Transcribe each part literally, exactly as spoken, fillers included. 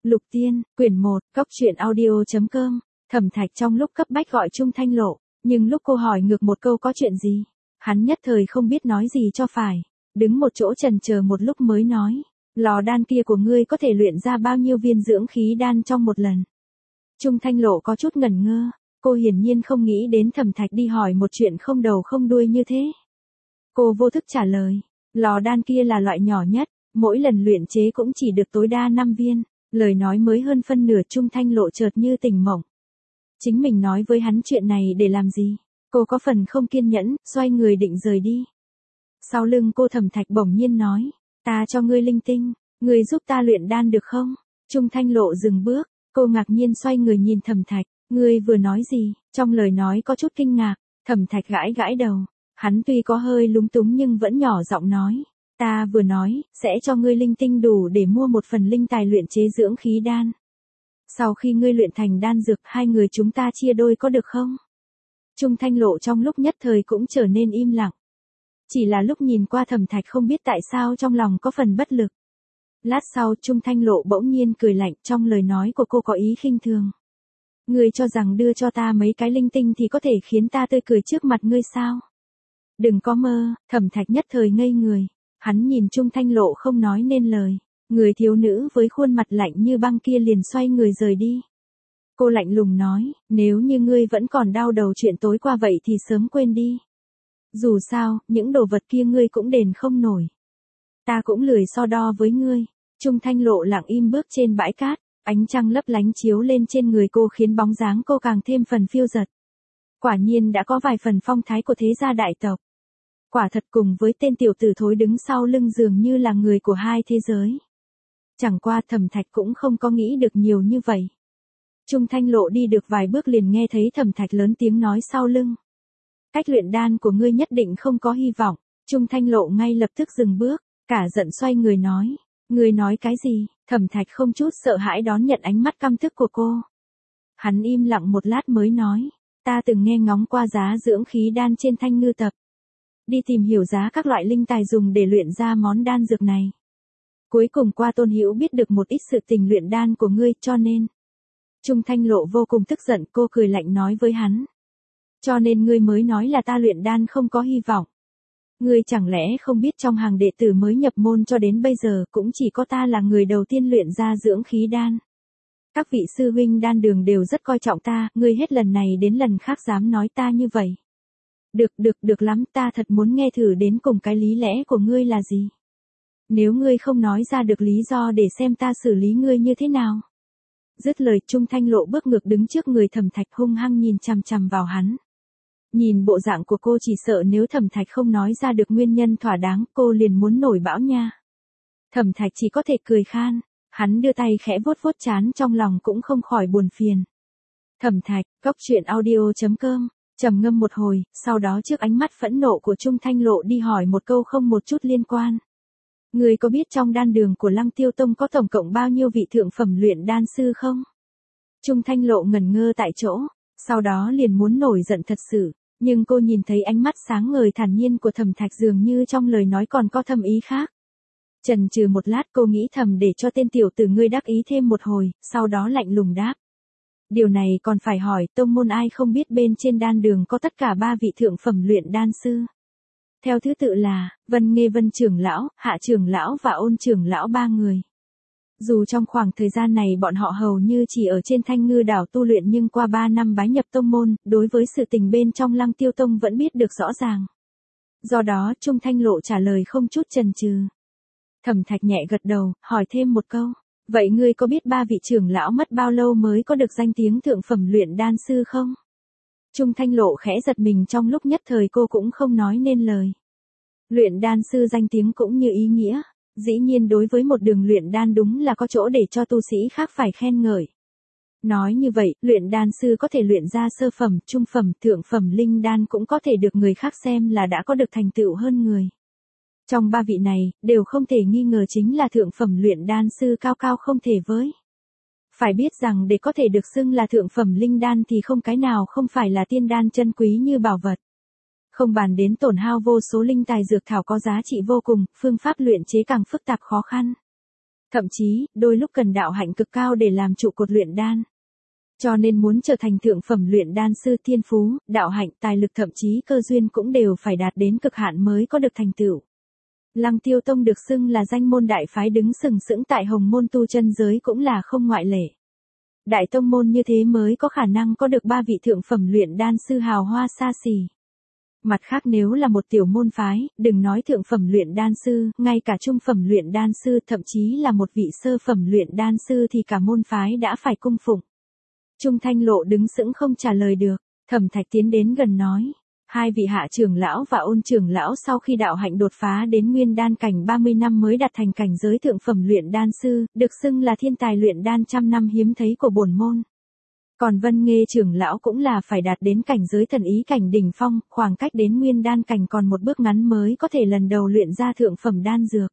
Lục Tiên, quyển một, cốc truyện audio.com. Thẩm Thạch trong lúc cấp bách gọi Trung Thanh Lộ, nhưng lúc cô hỏi ngược một câu có chuyện gì, hắn nhất thời không biết nói gì cho phải, đứng một chỗ chần chờ một lúc mới nói, lò đan kia của ngươi có thể luyện ra bao nhiêu viên dưỡng khí đan trong một lần. Trung Thanh Lộ có chút ngẩn ngơ, cô hiển nhiên không nghĩ đến Thẩm Thạch đi hỏi một chuyện không đầu không đuôi như thế. Cô vô thức trả lời, lò đan kia là loại nhỏ nhất, mỗi lần luyện chế cũng chỉ được tối đa năm viên. Lời nói mới hơn phân nửa Trung Thanh Lộ chợt như tỉnh mộng. Chính mình nói với hắn chuyện này để làm gì? Cô có phần không kiên nhẫn, xoay người định rời đi. Sau lưng cô Thẩm Thạch bỗng nhiên nói, ta cho ngươi linh tinh, ngươi giúp ta luyện đan được không? Trung Thanh Lộ dừng bước, cô ngạc nhiên xoay người nhìn Thẩm Thạch, ngươi vừa nói gì? Trong lời nói có chút kinh ngạc, Thẩm Thạch gãi gãi đầu, hắn tuy có hơi lúng túng nhưng vẫn nhỏ giọng nói. Ta vừa nói, sẽ cho ngươi linh tinh đủ để mua một phần linh tài luyện chế dưỡng khí đan. Sau khi ngươi luyện thành đan dược, hai người chúng ta chia đôi có được không? Trung Thanh Lộ trong lúc nhất thời cũng trở nên im lặng. Chỉ là lúc nhìn qua Thẩm Thạch không biết tại sao trong lòng có phần bất lực. Lát sau Trung Thanh Lộ bỗng nhiên cười lạnh, trong lời nói của cô có ý khinh thường. Ngươi cho rằng đưa cho ta mấy cái linh tinh thì có thể khiến ta tươi cười trước mặt ngươi sao? Đừng có mơ. Thẩm Thạch nhất thời ngây người. Hắn nhìn Trung Thanh Lộ không nói nên lời, người thiếu nữ với khuôn mặt lạnh như băng kia liền xoay người rời đi. Cô lạnh lùng nói, nếu như ngươi vẫn còn đau đầu chuyện tối qua vậy thì sớm quên đi. Dù sao, những đồ vật kia ngươi cũng đền không nổi. Ta cũng lười so đo với ngươi. Trung Thanh Lộ lặng im bước trên bãi cát, ánh trăng lấp lánh chiếu lên trên người cô khiến bóng dáng cô càng thêm phần phiêu dật. Quả nhiên đã có vài phần phong thái của thế gia đại tộc. Quả thật cùng với tên tiểu tử thối đứng sau lưng dường như là người của hai thế giới. Chẳng qua Thẩm Thạch cũng không có nghĩ được nhiều như vậy. Trung Thanh Lộ đi được vài bước liền nghe thấy Thẩm Thạch lớn tiếng nói sau lưng. Cách luyện đan của ngươi nhất định không có hy vọng. Trung Thanh Lộ ngay lập tức dừng bước, cả giận xoay người nói. Ngươi nói cái gì? Thẩm Thạch không chút sợ hãi đón nhận ánh mắt căm tức của cô. Hắn im lặng một lát mới nói. Ta từng nghe ngóng qua giá dưỡng khí đan trên Thanh Ngư Tập. Đi tìm hiểu giá các loại linh tài dùng để luyện ra món đan dược này. Cuối cùng qua Tôn Hữu biết được một ít sự tình luyện đan của ngươi, cho nên. Trung Thanh Lộ vô cùng tức giận, cô cười lạnh nói với hắn. Cho nên ngươi mới nói là ta luyện đan không có hy vọng. Ngươi chẳng lẽ không biết trong hàng đệ tử mới nhập môn cho đến bây giờ cũng chỉ có ta là người đầu tiên luyện ra dưỡng khí đan. Các vị sư huynh đan đường đều rất coi trọng ta, ngươi hết lần này đến lần khác dám nói ta như vậy. Được được được lắm, ta thật muốn nghe thử đến cùng cái lý lẽ của ngươi là gì. Nếu ngươi không nói ra được lý do để xem ta xử lý ngươi như thế nào. Dứt lời Trung Thanh Lộ bước ngược đứng trước người Thẩm Thạch hung hăng nhìn chằm chằm vào hắn. Nhìn bộ dạng của cô chỉ sợ nếu Thẩm Thạch không nói ra được nguyên nhân thỏa đáng cô liền muốn nổi bão nha. Thẩm Thạch chỉ có thể cười khan, hắn đưa tay khẽ vuốt vuốt trán trong lòng cũng không khỏi buồn phiền. Thẩm Thạch, cốc truyện audio.com. Trầm ngâm một hồi, sau đó trước ánh mắt phẫn nộ của Trung Thanh Lộ đi hỏi một câu không một chút liên quan. Ngươi có biết trong đan đường của Lăng Tiêu Tông có tổng cộng bao nhiêu vị thượng phẩm luyện đan sư không? Trung Thanh Lộ ngẩn ngơ tại chỗ, sau đó liền muốn nổi giận thật sự, nhưng cô nhìn thấy ánh mắt sáng ngời thản nhiên của Thẩm Thạch dường như trong lời nói còn có thâm ý khác. Chần chừ một lát cô nghĩ thầm để cho tên tiểu tử ngươi đắc ý thêm một hồi, sau đó lạnh lùng đáp. Điều này còn phải hỏi, tông môn ai không biết bên trên đan đường có tất cả ba vị thượng phẩm luyện đan sư. Theo thứ tự là, Vân Nghê Vân trưởng lão, Hạ trưởng lão và Ôn trưởng lão ba người. Dù trong khoảng thời gian này bọn họ hầu như chỉ ở trên Thanh Ngư đảo tu luyện nhưng qua ba năm bái nhập tông môn, đối với sự tình bên trong Lăng Tiêu Tông vẫn biết được rõ ràng. Do đó Trung Thanh Lộ trả lời không chút chần chừ. Thẩm Thạch nhẹ gật đầu, hỏi thêm một câu. Vậy ngươi có biết ba vị trưởng lão mất bao lâu mới có được danh tiếng thượng phẩm luyện đan sư không? Trung Thanh Lộ khẽ giật mình trong lúc nhất thời cô cũng không nói nên lời. Luyện đan sư danh tiếng cũng như ý nghĩa, dĩ nhiên đối với một đường luyện đan đúng là có chỗ để cho tu sĩ khác phải khen ngợi. Nói như vậy, luyện đan sư có thể luyện ra sơ phẩm, trung phẩm, thượng phẩm linh đan cũng có thể được người khác xem là đã có được thành tựu hơn người. Trong ba vị này, đều không thể nghi ngờ chính là thượng phẩm luyện đan sư cao cao không thể với. Phải biết rằng để có thể được xưng là thượng phẩm linh đan thì không cái nào không phải là tiên đan chân quý như bảo vật. Không bàn đến tổn hao vô số linh tài dược thảo có giá trị vô cùng, phương pháp luyện chế càng phức tạp khó khăn. Thậm chí, đôi lúc cần đạo hạnh cực cao để làm trụ cột luyện đan. Cho nên muốn trở thành thượng phẩm luyện đan sư, thiên phú, đạo hạnh, tài lực thậm chí cơ duyên cũng đều phải đạt đến cực hạn mới có được thành tựu. Lăng Tiêu Tông được xưng là danh môn đại phái đứng sừng sững tại Hồng Môn tu chân giới cũng là không ngoại lệ. Đại tông môn như thế mới có khả năng có được ba vị thượng phẩm luyện đan sư hào hoa xa xỉ. Mặt khác nếu là một tiểu môn phái, đừng nói thượng phẩm luyện đan sư, ngay cả trung phẩm luyện đan sư, thậm chí là một vị sơ phẩm luyện đan sư thì cả môn phái đã phải cung phụng. Trung Thanh Lộ đứng sững không trả lời được, Thẩm Thạch tiến đến gần nói. Hai vị Hạ trưởng lão và Ôn trưởng lão sau khi đạo hạnh đột phá đến nguyên đan cảnh ba mươi năm mới đạt thành cảnh giới thượng phẩm luyện đan sư, được xưng là thiên tài luyện đan trăm năm hiếm thấy của bổn môn. Còn Vân Nghê trưởng lão cũng là phải đạt đến cảnh giới thần ý cảnh đỉnh phong, khoảng cách đến nguyên đan cảnh còn một bước ngắn mới có thể lần đầu luyện ra thượng phẩm đan dược.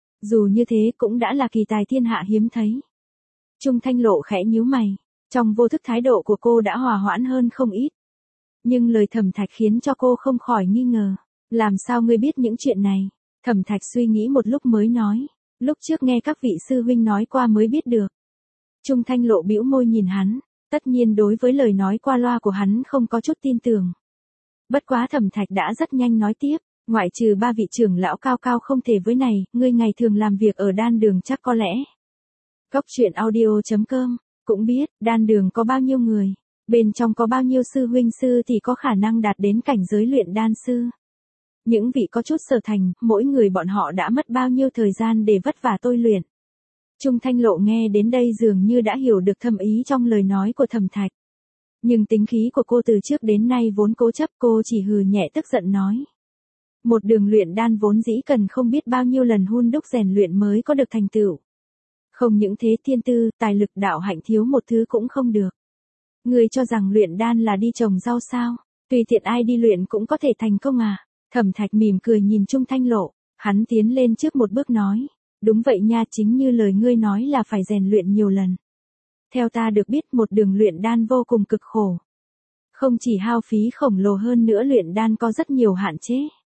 Dù như thế cũng đã là kỳ tài thiên hạ hiếm thấy. Trung Thanh Lộ khẽ nhíu mày, trong vô thức thái độ của cô đã hòa hoãn hơn không ít. Nhưng lời Thẩm Thạch khiến cho cô không khỏi nghi ngờ. Làm sao ngươi biết những chuyện này? Thẩm Thạch suy nghĩ một lúc mới nói. Lúc trước nghe các vị sư huynh nói qua mới biết được. Trung Thanh Lộ bĩu môi nhìn hắn. Tất nhiên đối với lời nói qua loa của hắn không có chút tin tưởng. Bất quá Thẩm Thạch đã rất nhanh nói tiếp. Ngoại trừ ba vị trưởng lão cao cao không thể với này, ngươi ngày thường làm việc ở đan đường chắc có lẽ. Cốc truyện audio chấm com cũng biết, đan đường có bao nhiêu người. Bên trong có bao nhiêu sư huynh sư thì có khả năng đạt đến cảnh giới luyện đan sư. Những vị có chút sở thành, mỗi người bọn họ đã mất bao nhiêu thời gian để vất vả tôi luyện. Trung Thanh Lộ nghe đến đây dường như đã hiểu được thâm ý trong lời nói của Thẩm Thạch. Nhưng tính khí của cô từ trước đến nay vốn cố chấp, cô chỉ hừ nhẹ tức giận nói. Một đường luyện đan vốn dĩ cần không biết bao nhiêu lần hun đúc rèn luyện mới có được thành tựu. Không những thế thiên tư, tài lực đạo hạnh thiếu một thứ cũng không được. Người cho rằng luyện đan là đi trồng rau sao? Tùy tiện ai đi luyện cũng có thể thành công à? Thẩm Thạch mỉm cười nhìn Trung Thanh Lộ, hắn tiến lên trước một bước nói. Đúng vậy nha, chính như lời ngươi nói là phải rèn luyện nhiều lần. Theo ta được biết một đường luyện đan vô cùng cực khổ. Không chỉ hao phí khổng lồ hơn nữa luyện đan có rất nhiều hạn chế.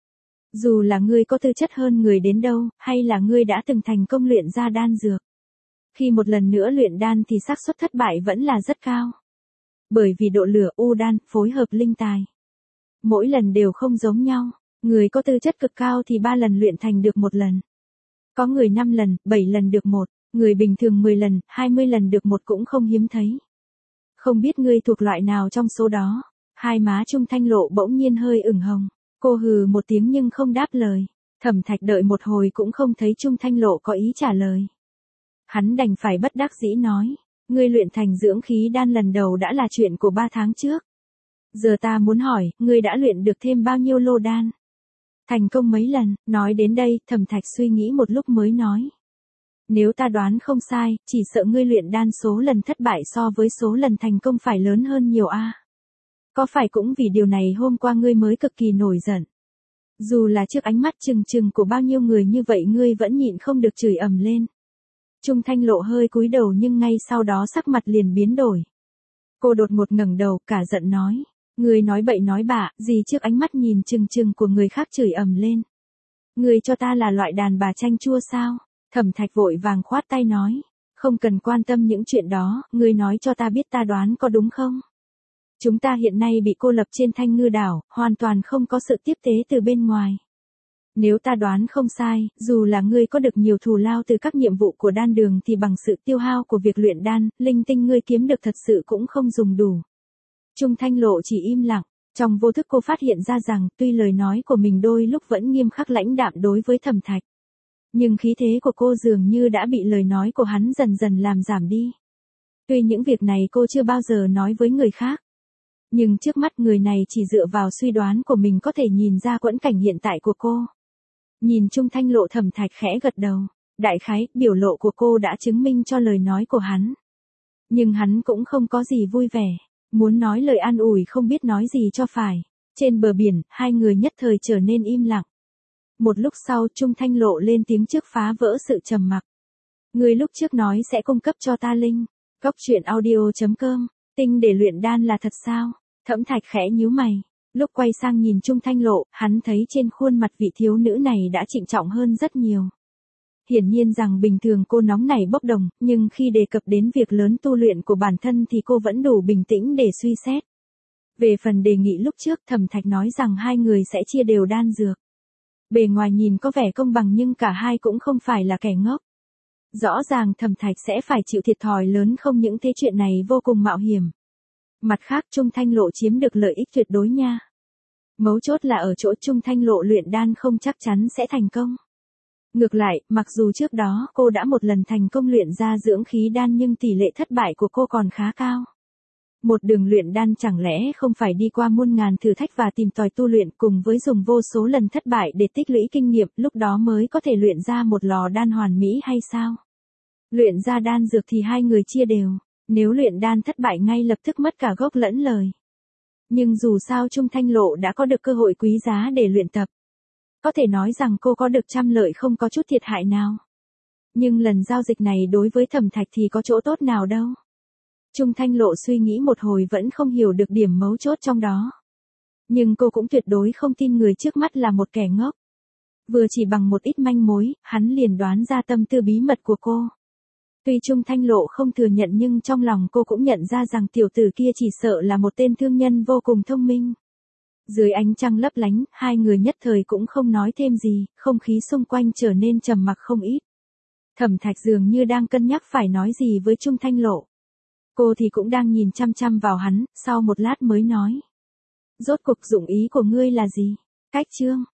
Dù là ngươi có tư chất hơn người đến đâu, hay là ngươi đã từng thành công luyện ra đan dược. Khi một lần nữa luyện đan thì xác suất thất bại vẫn là rất cao. Bởi vì độ lửa u đan, phối hợp linh tài. Mỗi lần đều không giống nhau, người có tư chất cực cao thì ba lần luyện thành được một lần. Có người năm lần, bảy lần được một, người bình thường mười lần, hai mươi lần được một cũng không hiếm thấy. Không biết ngươi thuộc loại nào trong số đó, hai má Trung Thanh Lộ bỗng nhiên hơi ửng hồng, cô hừ một tiếng nhưng không đáp lời. Thẩm Thạch đợi một hồi cũng không thấy Trung Thanh Lộ có ý trả lời. Hắn đành phải bất đắc dĩ nói. Ngươi luyện thành dưỡng khí đan lần đầu đã là chuyện của ba tháng trước. Giờ ta muốn hỏi, ngươi đã luyện được thêm bao nhiêu lô đan? Thành công mấy lần? Nói đến đây, Thẩm Thạch suy nghĩ một lúc mới nói. Nếu ta đoán không sai, chỉ sợ ngươi luyện đan số lần thất bại so với số lần thành công phải lớn hơn nhiều a. Có phải cũng vì điều này hôm qua ngươi mới cực kỳ nổi giận? Dù là trước ánh mắt trừng trừng của bao nhiêu người như vậy ngươi vẫn nhịn không được chửi ầm lên. Trung Thanh Lộ hơi cúi đầu nhưng ngay sau đó sắc mặt liền biến đổi. Cô đột ngột ngẩng đầu, cả giận nói. Ngươi nói bậy nói bạ, gì trước ánh mắt nhìn chừng chừng của người khác chửi ầm lên. Ngươi cho ta là loại đàn bà chanh chua sao? Thẩm Thạch vội vàng khoát tay nói. Không cần quan tâm những chuyện đó, ngươi nói cho ta biết ta đoán có đúng không? Chúng ta hiện nay bị cô lập trên Thanh Ngư đảo, hoàn toàn không có sự tiếp tế từ bên ngoài. Nếu ta đoán không sai, dù là ngươi có được nhiều thù lao từ các nhiệm vụ của đan đường thì bằng sự tiêu hao của việc luyện đan, linh tinh ngươi kiếm được thật sự cũng không dùng đủ. Trung Thanh Lộ chỉ im lặng, trong vô thức cô phát hiện ra rằng tuy lời nói của mình đôi lúc vẫn nghiêm khắc lãnh đạm đối với Thẩm Thạch. Nhưng khí thế của cô dường như đã bị lời nói của hắn dần dần làm giảm đi. Tuy những việc này cô chưa bao giờ nói với người khác. Nhưng trước mắt người này chỉ dựa vào suy đoán của mình có thể nhìn ra quẫn cảnh hiện tại của cô. Nhìn Trung Thanh Lộ, Thẩm Thạch khẽ gật đầu. Đại khái, biểu lộ của cô đã chứng minh cho lời nói của hắn. Nhưng hắn cũng không có gì vui vẻ. Muốn nói lời an ủi không biết nói gì cho phải. Trên bờ biển, hai người nhất thời trở nên im lặng. Một lúc sau, Trung Thanh Lộ lên tiếng trước phá vỡ sự trầm mặc. Người lúc trước nói sẽ cung cấp cho ta linh. Cốc truyện audio chấm com. Tinh để luyện đan là thật sao? Thẩm Thạch khẽ nhíu mày. Lúc quay sang nhìn Trung Thanh Lộ, hắn thấy trên khuôn mặt vị thiếu nữ này đã trịnh trọng hơn rất nhiều. Hiển nhiên rằng bình thường cô nóng nảy bốc đồng, nhưng khi đề cập đến việc lớn tu luyện của bản thân thì cô vẫn đủ bình tĩnh để suy xét. Về phần đề nghị lúc trước, Thẩm Thạch nói rằng hai người sẽ chia đều đan dược. Bề ngoài nhìn có vẻ công bằng nhưng cả hai cũng không phải là kẻ ngốc. Rõ ràng Thẩm Thạch sẽ phải chịu thiệt thòi lớn không những thế, chuyện này vô cùng mạo hiểm. Mặt khác Trung Thanh Lộ chiếm được lợi ích tuyệt đối nha. Mấu chốt là ở chỗ Trung Thanh Lộ luyện đan không chắc chắn sẽ thành công. Ngược lại, mặc dù trước đó cô đã một lần thành công luyện ra dưỡng khí đan nhưng tỷ lệ thất bại của cô còn khá cao. Một đường luyện đan chẳng lẽ không phải đi qua muôn ngàn thử thách và tìm tòi tu luyện cùng với dùng vô số lần thất bại để tích lũy kinh nghiệm, lúc đó mới có thể luyện ra một lò đan hoàn mỹ hay sao? Luyện ra đan dược thì hai người chia đều, nếu luyện đan thất bại ngay lập tức mất cả gốc lẫn lời. Nhưng dù sao Trung Thanh Lộ đã có được cơ hội quý giá để luyện tập. Có thể nói rằng cô có được trăm lợi không có chút thiệt hại nào. Nhưng lần giao dịch này đối với Thẩm Thạch thì có chỗ tốt nào đâu. Trung Thanh Lộ suy nghĩ một hồi vẫn không hiểu được điểm mấu chốt trong đó. Nhưng cô cũng tuyệt đối không tin người trước mắt là một kẻ ngốc. Vừa chỉ bằng một ít manh mối, hắn liền đoán ra tâm tư bí mật của cô. Tuy Trung Thanh Lộ không thừa nhận nhưng trong lòng cô cũng nhận ra rằng tiểu tử kia chỉ sợ là một tên thương nhân vô cùng thông minh. Dưới ánh trăng lấp lánh, hai người nhất thời cũng không nói thêm gì, không khí xung quanh trở nên trầm mặc không ít. Thẩm Thạch dường như đang cân nhắc phải nói gì với Trung Thanh Lộ. Cô thì cũng đang nhìn chăm chăm vào hắn, sau một lát mới nói. Rốt cuộc dụng ý của ngươi là gì? Cách chương.